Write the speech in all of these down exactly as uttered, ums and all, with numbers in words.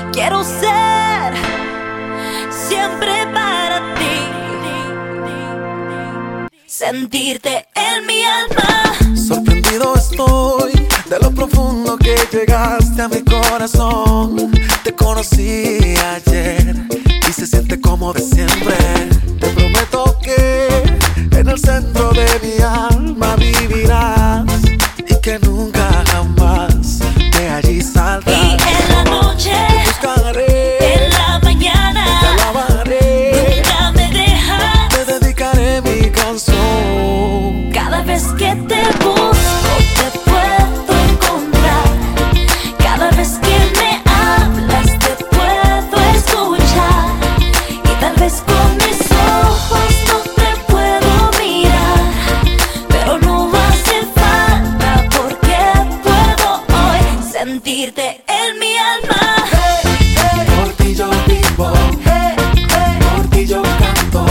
Quiero ser siempre para ti, sentirte en mi alma. Sorprendido estoy de lo profundo que llegaste a mi corazón. Te conocí ayer y se siente como de siempre. Te prometo que en el centro de mi alma vivirás y que nunca jamás de allí saldrás. Y en la noche te buscaré, en la mañana te alabaré, nunca me dejas. te dedicaré mi canción. Cada vez que te busco te puedo encontrar. Cada vez que me hablas te puedo escuchar. Y tal vez con mis ojos no te puedo mirar, pero no hace falta porque puedo hoy sentirte en mi alma. Por ti yo vivo, por ti yo canto,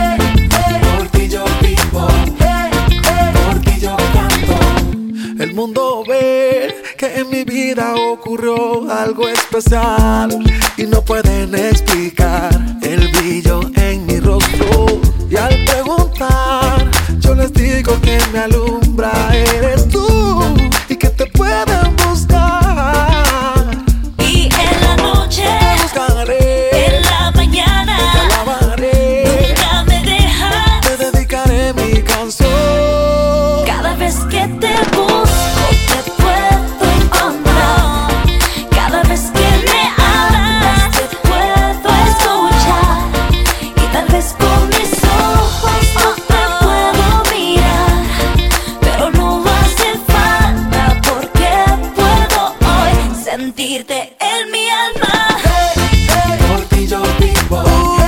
por ti yo vivo, por ti yo canto. El mundo ve que en mi vida ocurrió algo especial y no pueden explicar el brillo en mi rostro. Y al preguntar, yo les digo que me alumbra eres tú y que te pueden buscar. Y en la noche, Te buscaré, en la mañana, te alabaré, nunca me dejas. te dedicaré mi canción. Cada vez que te busco te puedo encontrar. Cada vez que me hablas te puedo escuchar. Y tal vez con mis ojos no te puedo mirar, pero no hace falta porque puedo hoy sentirte en mi alma. Por ti yo vivo,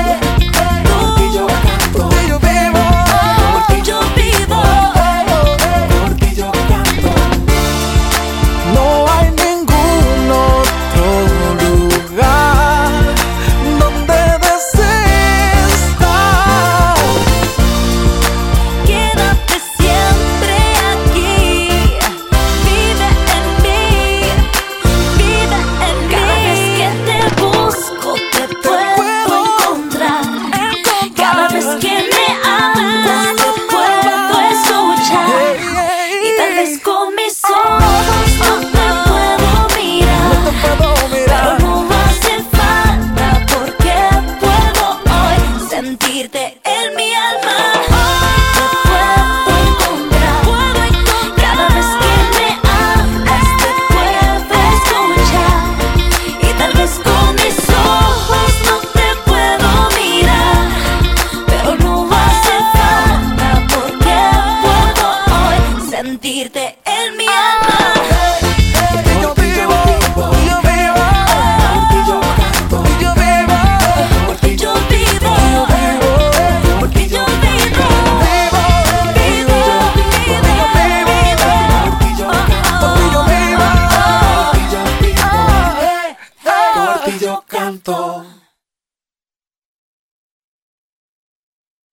por ti yo canto, por ti yo vivo, Por ti yo vivo. por ti yo canto. No hay ningún otro lugar donde desees estar. Quédate siempre aquí, vive en mí, vive en mí. Cada vez que te busco te puedo encontrar. Cada vez que me hablas te puedo escuchar. Y tal vez con mis ojos no te puedo mirar, No te puedo pero mirar. no hace falta porque puedo hoy sentirte en mi alma. Te puedo encontrar, puedo encontrar. Cada vez que me hablas te puedo escuchar. Y tal vez con mis ojos no te puedo mirar, pero no hace falta porque puedo hoy sentirte